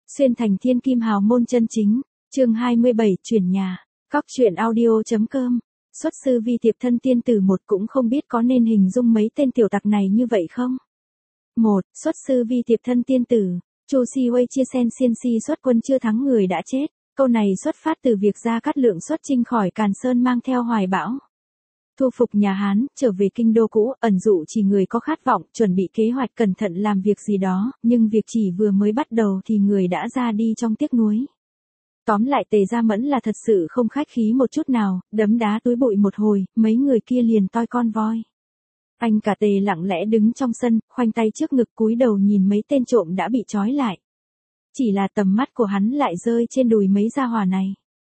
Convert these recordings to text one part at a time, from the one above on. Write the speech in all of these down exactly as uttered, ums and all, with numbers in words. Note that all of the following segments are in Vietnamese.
Xuyên thành thiên kim hào môn chân chính, chương hai mươi bảy, chuyển nhà, cóc truyện audio.com, xuất sư vi thiệp thân tiên tử một cũng không biết có nên hình dung mấy tên tiểu tặc này như vậy không? Một, xuất sư vi thiệp thân tiên tử, Chu Si Wei chia sen xiên si xuất quân chưa thắng người đã chết, câu này xuất phát từ việc Gia Cát Lượng xuất chinh khỏi Càn Sơn mang theo hoài bão. Thu phục nhà Hán, trở về kinh đô cũ, ẩn dụ chỉ người có khát vọng, chuẩn bị kế hoạch cẩn thận làm việc gì đó, nhưng việc chỉ vừa mới bắt đầu thì người đã ra đi trong tiếc nuối. Tóm lại Tề Gia Mẫn là thật sự không khách khí một chút nào, đấm đá túi bụi một hồi, mấy người kia liền toi con voi. Anh cả Tề lặng lẽ đứng trong sân, khoanh tay trước ngực cúi đầu nhìn mấy tên trộm đã bị trói lại. Chỉ là tầm mắt của hắn lại rơi trên đùi mấy gia hỏa này.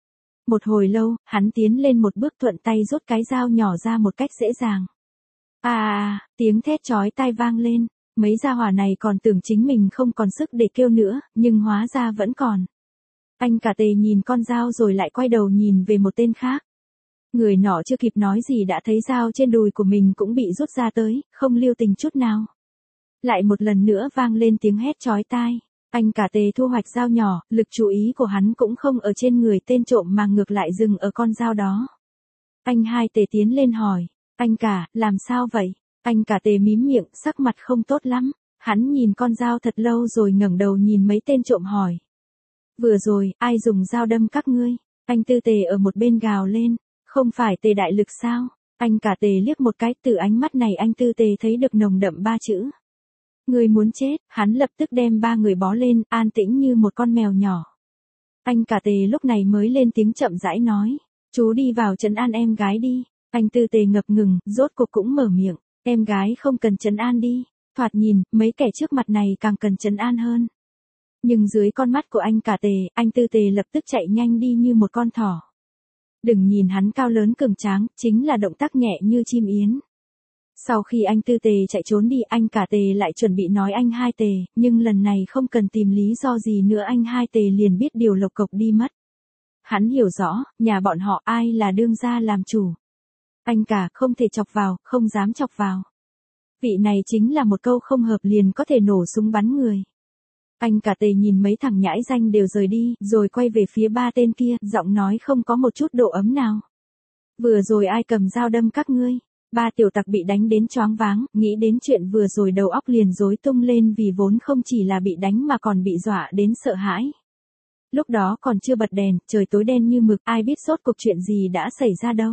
Một hồi lâu, hắn tiến lên một bước thuận tay rút cái dao nhỏ ra một cách dễ dàng. À, à, tiếng thét chói tai vang lên, mấy gia hỏa này còn tưởng chính mình không còn sức để kêu nữa, nhưng hóa ra vẫn còn. Anh cả Tề nhìn con dao rồi lại quay đầu nhìn về một tên khác. Người nọ chưa kịp nói gì đã thấy dao trên đùi của mình cũng bị rút ra tới, không lưu tình chút nào. Lại một lần nữa vang lên tiếng hét chói tai. Anh cả Tề thu hoạch dao nhỏ, lực chú ý của hắn cũng không ở trên người tên trộm mà ngược lại dừng ở con dao đó. Anh hai Tề tiến lên hỏi, anh cả, làm sao vậy? Anh cả Tề mím miệng, sắc mặt không tốt lắm. Hắn nhìn con dao thật lâu rồi ngẩng đầu nhìn mấy tên trộm hỏi. Vừa rồi, ai dùng dao đâm các ngươi? Anh Tư Tề ở một bên gào lên, không phải Tề đại lực sao? Anh cả Tề liếc một cái, từ ánh mắt này anh Tư Tề thấy được nồng đậm ba chữ. Người muốn chết, hắn lập tức đem ba người bó lên, an tĩnh như một con mèo nhỏ. Anh cả Tề lúc này mới lên tiếng chậm rãi nói, chú đi vào trấn an em gái đi. Anh Tư Tề ngập ngừng, rốt cuộc cũng mở miệng, em gái không cần trấn an đi. Thoạt nhìn, mấy kẻ trước mặt này càng cần trấn an hơn. Nhưng dưới con mắt của anh cả Tề, anh Tư Tề lập tức chạy nhanh đi như một con thỏ. Đừng nhìn hắn cao lớn cường tráng, chính là động tác nhẹ như chim yến. Sau khi anh Tư Tề chạy trốn đi, anh cả Tề lại chuẩn bị nói anh hai Tề, nhưng lần này không cần tìm lý do gì nữa, anh hai Tề liền biết điều lộc cộc đi mất. Hắn hiểu rõ, nhà bọn họ ai là đương gia làm chủ. Anh cả không thể chọc vào, không dám chọc vào. Vị này chính là một câu không hợp liền có thể nổ súng bắn người. Anh cả Tề nhìn mấy thằng nhãi danh đều rời đi, rồi quay về phía ba tên kia, giọng nói không có một chút độ ấm nào. Vừa rồi ai cầm dao đâm các ngươi? Ba tiểu tặc bị đánh đến choáng váng, nghĩ đến chuyện vừa rồi đầu óc liền rối tung lên vì vốn không chỉ là bị đánh mà còn bị dọa đến sợ hãi. Lúc đó còn chưa bật đèn, trời tối đen như mực, ai biết rốt cuộc chuyện gì đã xảy ra đâu.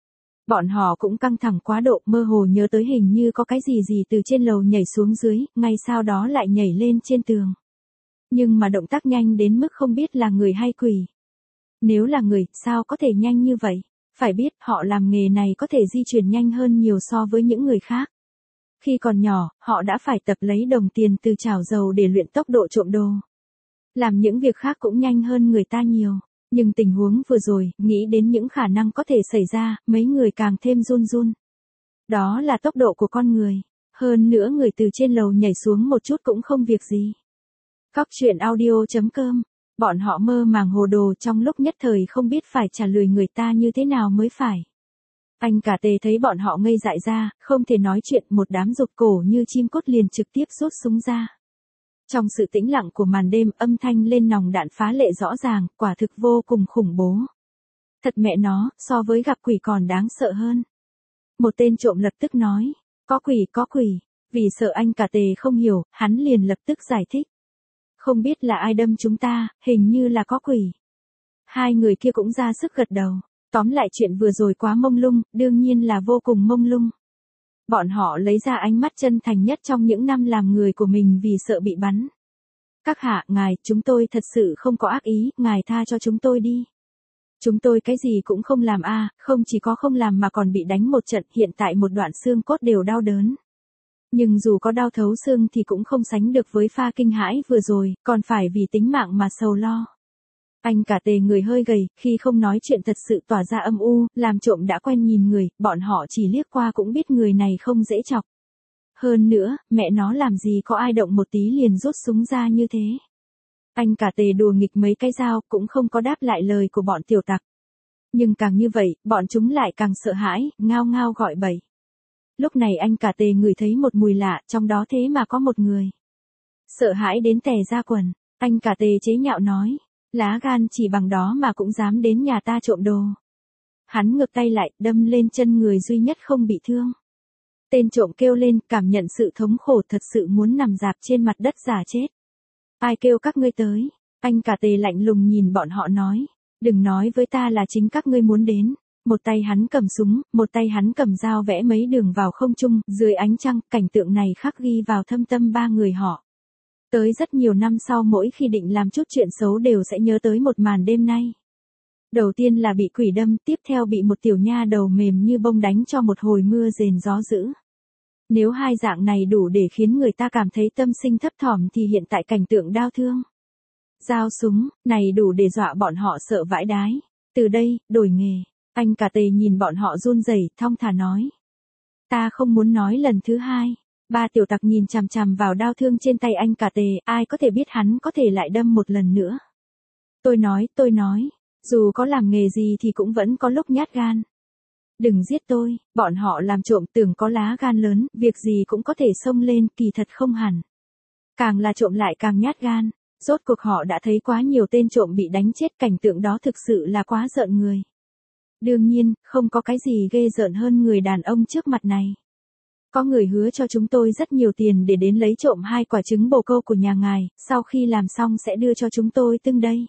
Bọn họ cũng căng thẳng quá độ, mơ hồ nhớ tới hình như có cái gì gì từ trên lầu nhảy xuống dưới, ngay sau đó lại nhảy lên trên tường. Nhưng mà động tác nhanh đến mức không biết là người hay quỷ. Nếu là người, sao có thể nhanh như vậy? Phải biết, họ làm nghề này có thể di chuyển nhanh hơn nhiều so với những người khác. Khi còn nhỏ, họ đã phải tập lấy đồng tiền từ chảo dầu để luyện tốc độ trộm đồ. Làm những việc khác cũng nhanh hơn người ta nhiều. Nhưng tình huống vừa rồi, nghĩ đến những khả năng có thể xảy ra, mấy người càng thêm run run. Đó là tốc độ của con người. Hơn nữa người từ trên lầu nhảy xuống một chút cũng không việc gì. Cóc truyện audio.com, bọn họ mơ màng hồ đồ trong lúc nhất thời không biết phải trả lời người ta như thế nào mới phải. Anh cả Tề thấy bọn họ ngây dại ra, không thể nói chuyện, một đám rụt cổ như chim cút liền trực tiếp rút súng ra. Trong sự tĩnh lặng của màn đêm, âm thanh lên nòng đạn phá lệ rõ ràng, quả thực vô cùng khủng bố. Thật mẹ nó, so với gặp quỷ còn đáng sợ hơn. Một tên trộm lập tức nói, có quỷ có quỷ, vì sợ anh cả Tề không hiểu, hắn liền lập tức giải thích. Không biết là ai đâm chúng ta, hình như là có quỷ. Hai người kia cũng ra sức gật đầu. Tóm lại chuyện vừa rồi quá mông lung, đương nhiên là vô cùng mông lung. Bọn họ lấy ra ánh mắt chân thành nhất trong những năm làm người của mình vì sợ bị bắn. Các hạ, ngài, chúng tôi thật sự không có ác ý, ngài tha cho chúng tôi đi. Chúng tôi cái gì cũng không làm a, à, không chỉ có không làm mà còn bị đánh một trận, hiện tại một đoạn xương cốt đều đau đớn. Nhưng dù có đau thấu xương thì cũng không sánh được với pha kinh hãi vừa rồi, còn phải vì tính mạng mà sầu lo. Anh cả Tề người hơi gầy, khi không nói chuyện thật sự tỏa ra âm u, làm trộm đã quen nhìn người, bọn họ chỉ liếc qua cũng biết người này không dễ chọc. Hơn nữa, mẹ nó làm gì có ai động một tí liền rút súng ra như thế. Anh cả Tề đùa nghịch mấy cái dao, cũng không có đáp lại lời của bọn tiểu tặc. Nhưng càng như vậy, bọn chúng lại càng sợ hãi, ngao ngao gọi bậy. Lúc này anh cả Tề ngửi thấy một mùi lạ, trong đó thế mà có một người. Sợ hãi đến tè ra quần. Anh cả Tề chế nhạo nói, lá gan chỉ bằng đó mà cũng dám đến nhà ta trộm đồ. Hắn ngược tay lại, đâm lên chân người duy nhất không bị thương. Tên trộm kêu lên, cảm nhận sự thống khổ, thật sự muốn nằm rạp trên mặt đất giả chết. Ai kêu các ngươi tới? Anh cả Tề lạnh lùng nhìn bọn họ nói, đừng nói với ta là chính các ngươi muốn đến. Một tay hắn cầm súng, một tay hắn cầm dao vẽ mấy đường vào không trung, dưới ánh trăng, cảnh tượng này khắc ghi vào thâm tâm ba người họ. Tới rất nhiều năm sau mỗi khi định làm chút chuyện xấu đều sẽ nhớ tới một màn đêm nay. Đầu tiên là bị quỷ đâm, tiếp theo bị một tiểu nha đầu mềm như bông đánh cho một hồi mưa rền gió dữ. Nếu hai dạng này đủ để khiến người ta cảm thấy tâm sinh thấp thỏm thì hiện tại cảnh tượng đau thương. Dao súng, này đủ để dọa bọn họ sợ vãi đái. Từ đây, đổi nghề. Anh cả Tề nhìn bọn họ run rẩy, thong thả nói. Ta không muốn nói lần thứ hai. Ba tiểu tặc nhìn chằm chằm vào đao thương trên tay anh cả Tề, ai có thể biết hắn có thể lại đâm một lần nữa. Tôi nói, tôi nói, dù có làm nghề gì thì cũng vẫn có lúc nhát gan. Đừng giết tôi, bọn họ làm trộm tưởng có lá gan lớn, việc gì cũng có thể xông lên, kỳ thật không hẳn. Càng là trộm lại càng nhát gan, rốt cuộc họ đã thấy quá nhiều tên trộm bị đánh chết, cảnh tượng đó thực sự là quá rợn người. Đương nhiên, không có cái gì ghê rợn hơn người đàn ông trước mặt này. Có người hứa cho chúng tôi rất nhiều tiền để đến lấy trộm hai quả trứng bồ câu của nhà ngài, sau khi làm xong sẽ đưa cho chúng tôi từng đây.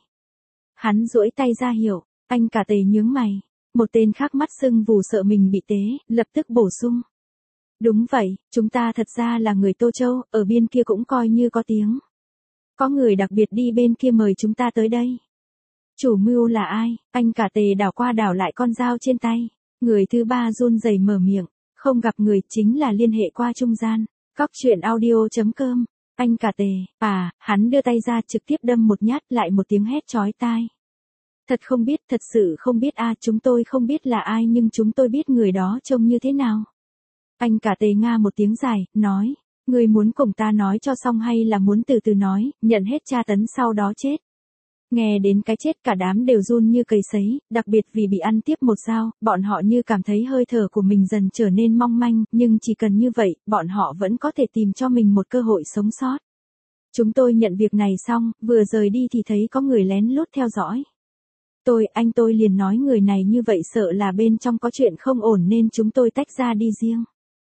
Hắn duỗi tay ra hiệu, anh cả Tề nhướng mày. Một tên khác mắt sưng vù sợ mình bị tế, lập tức bổ sung. Đúng vậy, chúng ta thật ra là người Tô Châu, ở bên kia cũng coi như có tiếng. Có người đặc biệt đi bên kia mời chúng ta tới đây. Chủ mưu là ai? Anh cả Tề đảo qua đảo lại con dao trên tay. Người thứ ba run rẩy mở miệng. Không gặp người chính là liên hệ qua trung gian. Cóc truyện audio chấm com. Anh cả Tề, à, hắn đưa tay ra trực tiếp đâm một nhát lại một tiếng hét chói tai. Thật không biết, thật sự không biết a, à, chúng tôi không biết là ai nhưng chúng tôi biết người đó trông như thế nào. Anh cả Tề nga một tiếng dài, nói, người muốn cùng ta nói cho xong hay là muốn từ từ nói, nhận hết tra tấn sau đó chết. Nghe đến cái chết cả đám đều run như cầy sấy, đặc biệt vì bị ăn tiếp một dao, bọn họ như cảm thấy hơi thở của mình dần trở nên mong manh, nhưng chỉ cần như vậy, bọn họ vẫn có thể tìm cho mình một cơ hội sống sót. Chúng tôi nhận việc này xong, vừa rời đi thì thấy có người lén lút theo dõi. Tôi, anh tôi liền nói người này như vậy sợ là bên trong có chuyện không ổn nên chúng tôi tách ra đi riêng.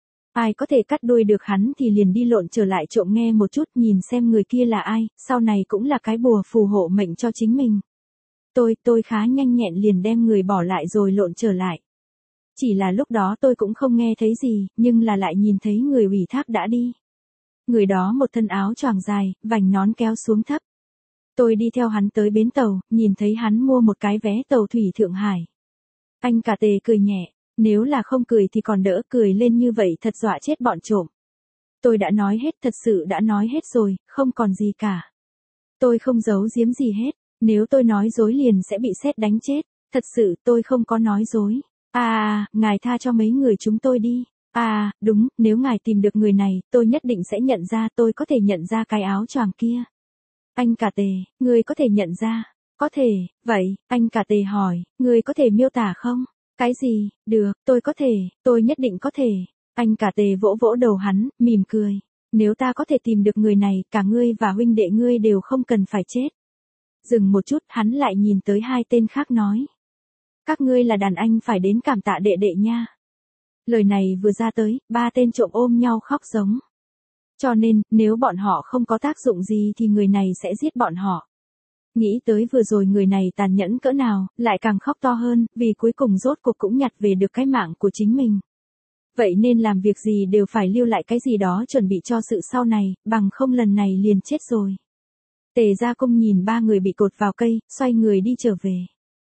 Ai có thể cắt đuôi được hắn thì liền đi lộn trở lại trộm nghe một chút nhìn xem người kia là ai, sau này cũng là cái bùa phù hộ mệnh cho chính mình. Tôi, tôi khá nhanh nhẹn liền đem người bỏ lại rồi lộn trở lại. Chỉ là lúc đó tôi cũng không nghe thấy gì, nhưng là lại nhìn thấy người ủy thác đã đi. Người đó một thân áo choàng dài, vành nón kéo xuống thấp. Tôi đi theo hắn tới bến tàu, nhìn thấy hắn mua một cái vé tàu thủy Thượng Hải. Anh cả Tề cười nhẹ, nếu là không cười thì còn đỡ, cười lên như vậy thật dọa chết bọn trộm. Tôi đã nói hết, thật sự đã nói hết rồi, không còn gì cả. Tôi không giấu giếm gì hết, nếu tôi nói dối liền sẽ bị sét đánh chết, thật sự tôi không có nói dối. À, ngài tha cho mấy người chúng tôi đi. À, đúng, nếu ngài tìm được người này, tôi nhất định sẽ nhận ra, tôi có thể nhận ra cái áo choàng kia. Anh cả Tề, ngươi có thể nhận ra? Có thể, vậy, anh cả Tề hỏi, ngươi có thể miêu tả không? Cái gì? Được, tôi có thể, tôi nhất định có thể. Anh cả Tề vỗ vỗ đầu hắn, mỉm cười. Nếu ta có thể tìm được người này, cả ngươi và huynh đệ ngươi đều không cần phải chết. Dừng một chút, hắn lại nhìn tới hai tên khác nói. Các ngươi là đàn anh phải đến cảm tạ đệ đệ nha. Lời này vừa ra tới, ba tên trộm ôm nhau khóc giống. Cho nên, nếu bọn họ không có tác dụng gì thì người này sẽ giết bọn họ. Nghĩ tới vừa rồi người này tàn nhẫn cỡ nào, lại càng khóc to hơn, vì cuối cùng rốt cuộc cũng nhặt về được cái mạng của chính mình. Vậy nên làm việc gì đều phải lưu lại cái gì đó chuẩn bị cho sự sau này, bằng không lần này liền chết rồi. Tề Gia Công nhìn ba người bị cột vào cây, xoay người đi trở về.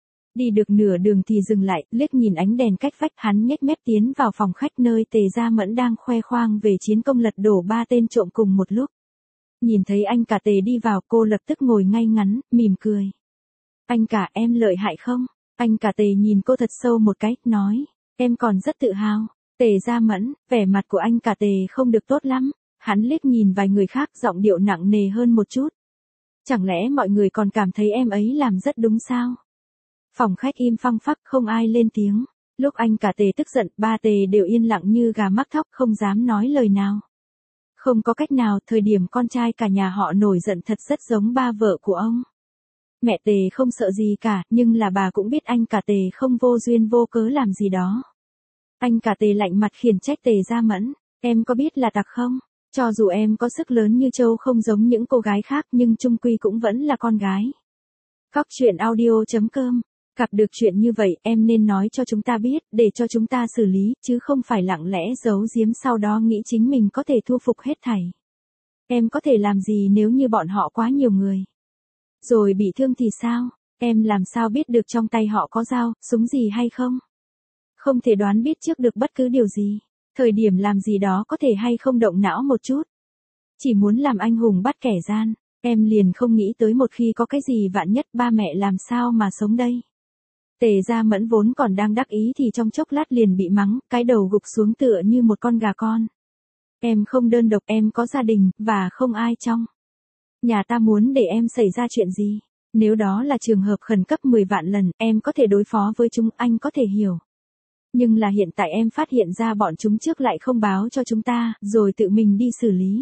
Đi được nửa đường thì dừng lại, liếc nhìn ánh đèn cách vách, hắn nhếch mép tiến vào phòng khách nơi Tề Gia Mẫn đang khoe khoang về chiến công lật đổ ba tên trộm cùng một lúc. Nhìn thấy anh cả Tề đi vào, cô lập tức ngồi ngay ngắn, mỉm cười. Anh cả, em lợi hại không? Anh cả Tề nhìn cô thật sâu một cái, nói, em còn rất tự hào. Tề Gia Mẫn, vẻ mặt của anh cả Tề không được tốt lắm, hắn liếc nhìn vài người khác, giọng điệu nặng nề hơn một chút. Chẳng lẽ mọi người còn cảm thấy em ấy làm rất đúng sao? Phòng khách im phăng phắc, không ai lên tiếng. Lúc anh cả Tề tức giận, ba Tề đều yên lặng như gà mắc thóc, không dám nói lời nào. Không có cách nào, thời điểm con trai cả nhà họ nổi giận thật rất giống ba vợ của ông. Mẹ Tề không sợ gì cả, nhưng là bà cũng biết anh cả Tề không vô duyên vô cớ làm gì đó. Anh cả Tề lạnh mặt khiển trách Tề Gia Mẫn, em có biết là tặc không? Cho dù em có sức lớn như trâu không giống những cô gái khác nhưng chung quy cũng vẫn là con gái. Cóc truyện audio chấm com. Gặp được chuyện như vậy em nên nói cho chúng ta biết, để cho chúng ta xử lý, chứ không phải lặng lẽ giấu giếm sau đó nghĩ chính mình có thể thu phục hết thảy. Em có thể làm gì nếu như bọn họ quá nhiều người? Rồi bị thương thì sao? Em làm sao biết được trong tay họ có dao, súng gì hay không? Không thể đoán biết trước được bất cứ điều gì. Thời điểm làm gì đó có thể hay không động não một chút. Chỉ muốn làm anh hùng bắt kẻ gian, em liền không nghĩ tới một khi có cái gì vạn nhất ba mẹ làm sao mà sống đây. Tề Gia Mẫn vốn còn đang đắc ý thì trong chốc lát liền bị mắng, cái đầu gục xuống tựa như một con gà con. Em không đơn độc, em có gia đình, và không ai trong nhà ta muốn để em xảy ra chuyện gì. Nếu đó là trường hợp khẩn cấp mười vạn lần, em có thể đối phó với chúng, anh có thể hiểu. Nhưng là hiện tại em phát hiện ra bọn chúng trước lại không báo cho chúng ta, rồi tự mình đi xử lý.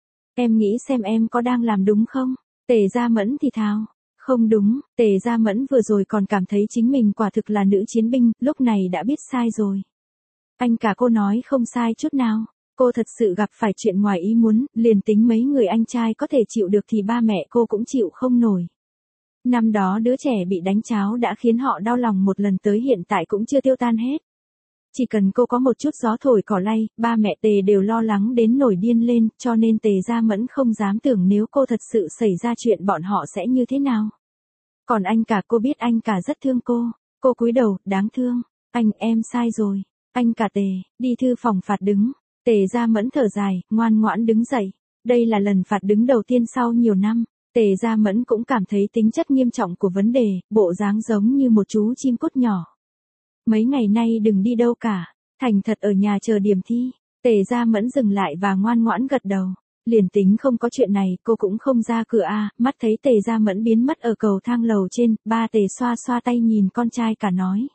Em nghĩ xem em có đang làm đúng không? Tề Gia Mẫn thì thào. Không đúng, Tề Gia Mẫn vừa rồi còn cảm thấy chính mình quả thực là nữ chiến binh, lúc này đã biết sai rồi. Anh cả cô nói không sai chút nào. Cô thật sự gặp phải chuyện ngoài ý muốn, liền tính mấy người anh trai có thể chịu được thì ba mẹ cô cũng chịu không nổi. Năm đó đứa trẻ bị đánh cháo đã khiến họ đau lòng một lần tới hiện tại cũng chưa tiêu tan hết. Chỉ cần cô có một chút gió thổi cỏ lay, ba mẹ Tề đều lo lắng đến nổi điên lên, cho nên Tề Gia Mẫn không dám tưởng nếu cô thật sự xảy ra chuyện bọn họ sẽ như thế nào. Còn anh cả, cô biết anh cả rất thương cô. Cô cúi đầu, đáng thương. Anh, em sai rồi. Anh cả Tề, đi thư phòng phạt đứng. Tề Gia Mẫn thở dài, ngoan ngoãn đứng dậy. Đây là lần phạt đứng đầu tiên sau nhiều năm. Tề Gia Mẫn cũng cảm thấy tính chất nghiêm trọng của vấn đề, bộ dáng giống như một chú chim cút nhỏ. Mấy ngày nay đừng đi đâu cả, thành thật ở nhà chờ điểm thi. Tề Gia Mẫn dừng lại và ngoan ngoãn gật đầu. Liền tính không có chuyện này, cô cũng không ra cửa a. À, mắt thấy Tề Gia Mẫn biến mất ở cầu thang lầu trên, ba Tề xoa xoa tay nhìn con trai cả nói.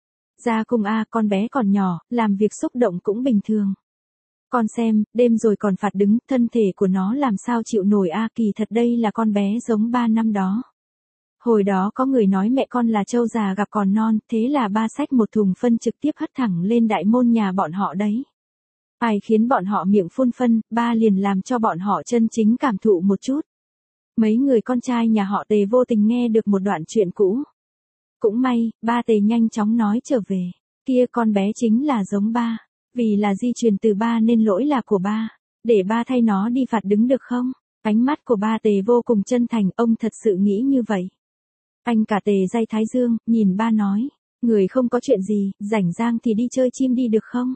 Ra cung a, à, con bé còn nhỏ, làm việc xúc động cũng bình thường. Con xem, đêm rồi còn phạt đứng, thân thể của nó làm sao chịu nổi a, à, kỳ thật đây là con bé giống ba năm đó. Hồi đó có người nói mẹ con là trâu già gặp còn non, thế là ba xách một thùng phân trực tiếp hất thẳng lên đại môn nhà bọn họ đấy. Ai khiến bọn họ miệng phun phân, ba liền làm cho bọn họ chân chính cảm thụ một chút. Mấy người con trai nhà họ Tề vô tình nghe được một đoạn chuyện cũ. Cũng may, ba Tề nhanh chóng nói trở về. Kia con bé chính là giống ba. Vì là di truyền từ ba nên lỗi là của ba. Để ba thay nó đi phạt đứng được không? Ánh mắt của ba Tề vô cùng chân thành, ông thật sự nghĩ như vậy. Anh cả Tề day thái dương, nhìn ba nói. Người không có chuyện gì, rảnh rang thì đi chơi chim đi được không?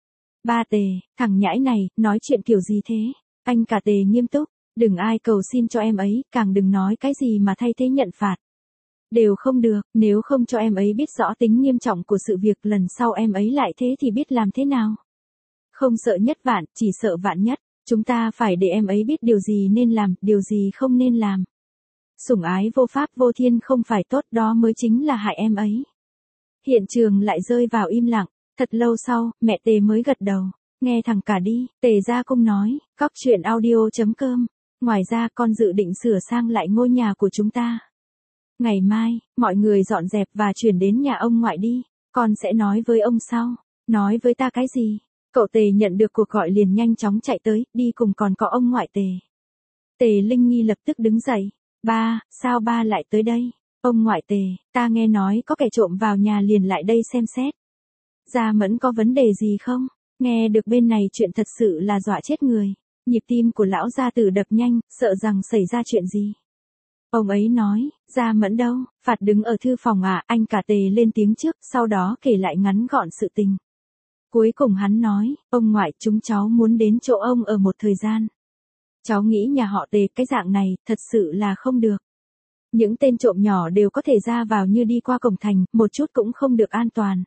Ba Tề, thằng nhãi này, nói chuyện kiểu gì thế? Anh cả Tề nghiêm túc, đừng ai cầu xin cho em ấy, càng đừng nói cái gì mà thay thế nhận phạt. Đều không được, nếu không cho em ấy biết rõ tính nghiêm trọng của sự việc, lần sau em ấy lại thế thì biết làm thế nào? Không sợ nhất vạn, chỉ sợ vạn nhất. Chúng ta phải để em ấy biết điều gì nên làm, điều gì không nên làm. Sủng ái vô pháp vô thiên không phải tốt, đó mới chính là hại em ấy. Hiện trường lại rơi vào im lặng. Thật lâu sau, mẹ Tề mới gật đầu. Nghe thẳng cả đi, Tề Gia Cung nói, cóc truyện audio chấm com. Ngoài ra con dự định sửa sang lại ngôi nhà của chúng ta. Ngày mai, mọi người dọn dẹp và chuyển đến nhà ông ngoại đi. Con sẽ nói với ông sau. Nói với ta cái gì? Cậu Tề nhận được cuộc gọi liền nhanh chóng chạy tới, đi cùng còn có ông ngoại Tề. Tề Linh Nghi lập tức đứng dậy. Ba, sao ba lại tới đây? Ông ngoại Tề, ta nghe nói có kẻ trộm vào nhà liền lại đây xem xét. Gia Mẫn có vấn đề gì không? Nghe được bên này chuyện thật sự là dọa chết người. Nhịp tim của lão gia tử đập nhanh, sợ rằng xảy ra chuyện gì. Ông ấy nói, Gia Mẫn đâu, phạt đứng ở thư phòng à, anh cả Tề lên tiếng trước, sau đó kể lại ngắn gọn sự tình. Cuối cùng hắn nói, ông ngoại, chúng cháu muốn đến chỗ ông ở một thời gian. Cháu nghĩ nhà họ Tề cái dạng này, thật sự là không được. Những tên trộm nhỏ đều có thể ra vào như đi qua cổng thành, một chút cũng không được an toàn.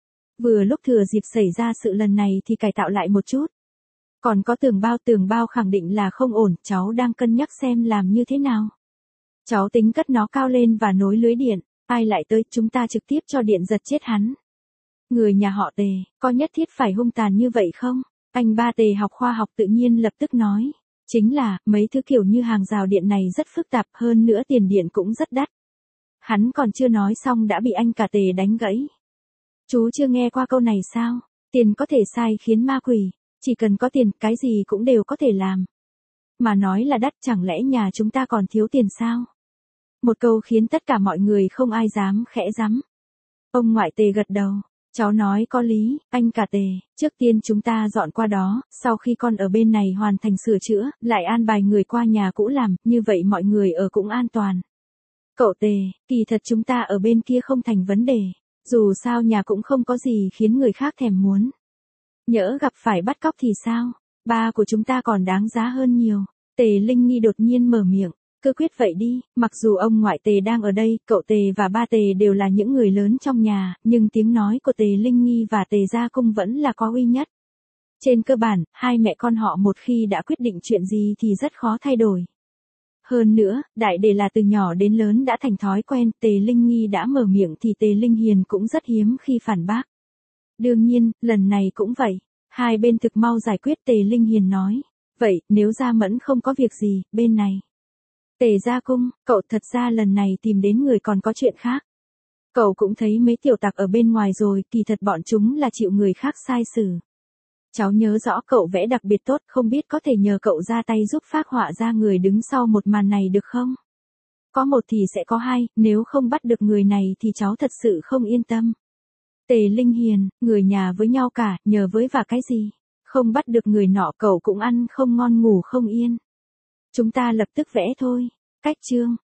Vừa lúc thừa dịp xảy ra sự lần này thì cải tạo lại một chút. Còn có tường bao, tường bao khẳng định là không ổn, cháu đang cân nhắc xem làm như thế nào. Cháu tính cất nó cao lên và nối lưới điện, ai lại tới chúng ta trực tiếp cho điện giật chết hắn. Người nhà họ Tề, có nhất thiết phải hung tàn như vậy không? Anh ba Tề học khoa học tự nhiên lập tức nói. Chính là, mấy thứ kiểu như hàng rào điện này rất phức tạp, hơn nữa tiền điện cũng rất đắt. Hắn còn chưa nói xong đã bị anh cả Tề đánh gãy. Chú chưa nghe qua câu này sao? Tiền có thể sai khiến ma quỷ, chỉ cần có tiền, cái gì cũng đều có thể làm. Mà nói là đắt, chẳng lẽ nhà chúng ta còn thiếu tiền sao? Một câu khiến tất cả mọi người không ai dám khẽ rắm. Ông ngoại Tề gật đầu. Cháu nói có lý, anh cả Tề, trước tiên chúng ta dọn qua đó, sau khi con ở bên này hoàn thành sửa chữa, lại an bài người qua nhà cũ làm, như vậy mọi người ở cũng an toàn. Cậu Tề, kỳ thật chúng ta ở bên kia không thành vấn đề, dù sao nhà cũng không có gì khiến người khác thèm muốn. Nhỡ gặp phải bắt cóc thì sao, ba của chúng ta còn đáng giá hơn nhiều. Tề Linh Nghi đột nhiên mở miệng. Cứ quyết vậy đi, mặc dù ông ngoại Tề đang ở đây, cậu Tề và ba Tề đều là những người lớn trong nhà, nhưng tiếng nói của Tề Linh Nghi và Tề Gia Cung vẫn là có uy nhất. Trên cơ bản, hai mẹ con họ một khi đã quyết định chuyện gì thì rất khó thay đổi. Hơn nữa, đại để là từ nhỏ đến lớn đã thành thói quen, Tề Linh Nghi đã mở miệng thì Tề Linh Hiền cũng rất hiếm khi phản bác. Đương nhiên, lần này cũng vậy, hai bên thực mau giải quyết. Tề Linh Hiền nói, vậy, nếu Gia Mẫn không có việc gì, bên này. Tề Gia Cung, cậu thật ra lần này tìm đến người còn có chuyện khác. Cậu cũng thấy mấy tiểu tặc ở bên ngoài rồi, kỳ thật bọn chúng là chịu người khác sai xử. Cháu nhớ rõ cậu vẽ đặc biệt tốt, không biết có thể nhờ cậu ra tay giúp phác họa ra người đứng sau một màn này được không? Có một thì sẽ có hai, nếu không bắt được người này thì cháu thật sự không yên tâm. Tề Linh Hiền, người nhà với nhau cả, nhờ với và cái gì? Không bắt được người nọ cậu cũng ăn không ngon ngủ không yên. Chúng ta lập tức vẽ thôi. Cách chương.